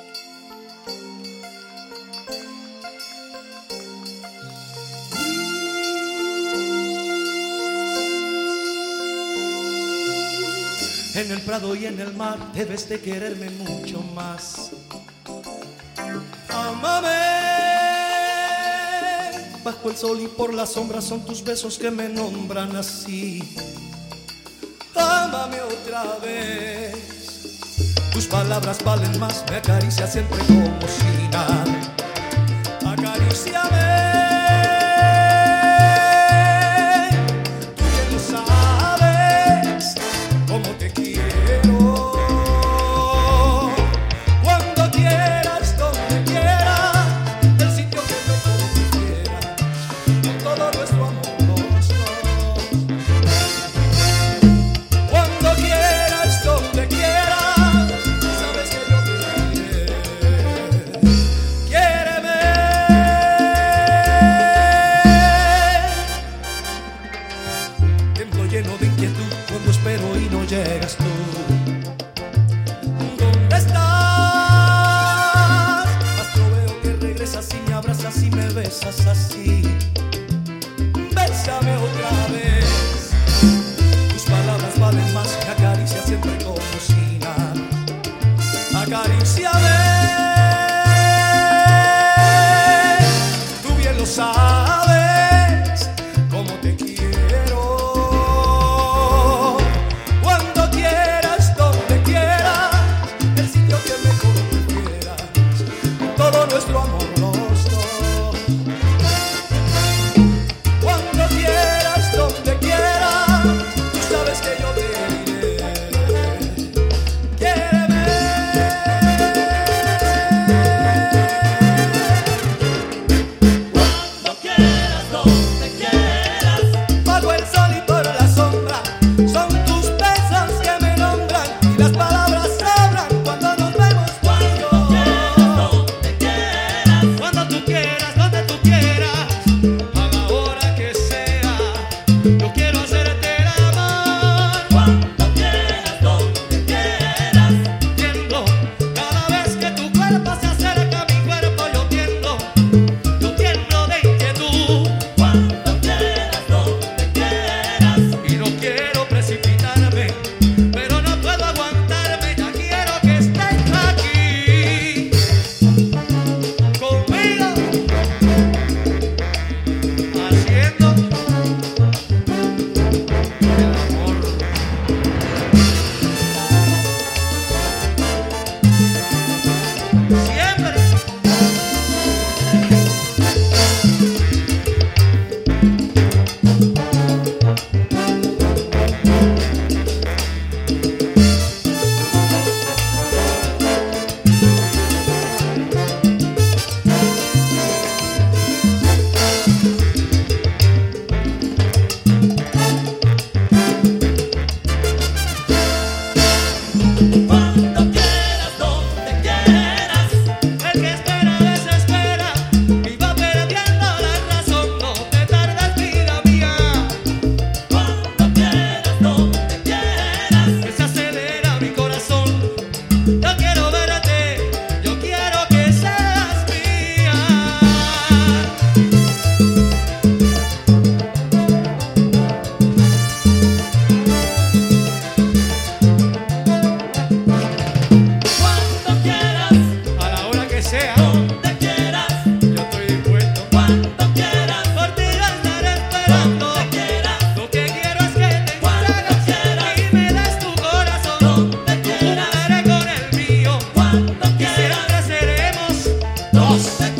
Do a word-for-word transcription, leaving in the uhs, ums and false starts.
En el prado y en el mar debes de quererme mucho más. Ámame. Bajo el sol y por la sombra son tus besos que me nombran así. Ámame otra vez. Tus palabras valen más, me acaricia siempre como si nada. Acaríciame. Lleno de inquietud cuando espero y no llegas tú. ¿Dónde estás? Astro veo que regresas y me abrazas y me besas así. Bésame otra vez. Tus palabras valen más, me acaricia siempre como si nada. Acaríciame. Tú bien lo sabes, cómo te quiero. Nuestro amor los dos. Cuando quieras, donde quieras, tú sabes que yo te diré. Quiéreme. Cuando quieras, donde quieras. Bajo el sol y por la sombra son tus besos que me nombran y las palabras sobran cuando nos vemos tú y yo. Cuando tú quieras, donde tú quieras, a la hora que sea, yo quiero hacerte el amor. Cuando quieras, donde quieras. Tiendo, cada vez que tu cuerpo se acerca a mi cuerpo, yo tiendo, yo tiendo de inquietud. Cuando quieras, donde quieras. Y no quiero precipitarme, pero no puedo aguantarme, ya quiero que estés aquí conmigo. Haciendo el amor. Siempre. Cuando quieras, donde quieras. El que espera desespera y va perdiendo la razón. No te tardes, vida mía, Cuando quieras, donde quieras. que se acelera mi corazón. Yo quiero verte, yo quiero que seas mía. Cuando quieras, A la hora que sea, donde quieras. yo estoy dispuesto. Cuando quieras, Por ti yo estaré esperando. donde quieras. Lo que quiero es que te Cuando entregues quieras. y me des tu corazón. Donde Tú quieras. jugaré con el mío Cuando y quieras, siempre seremos donde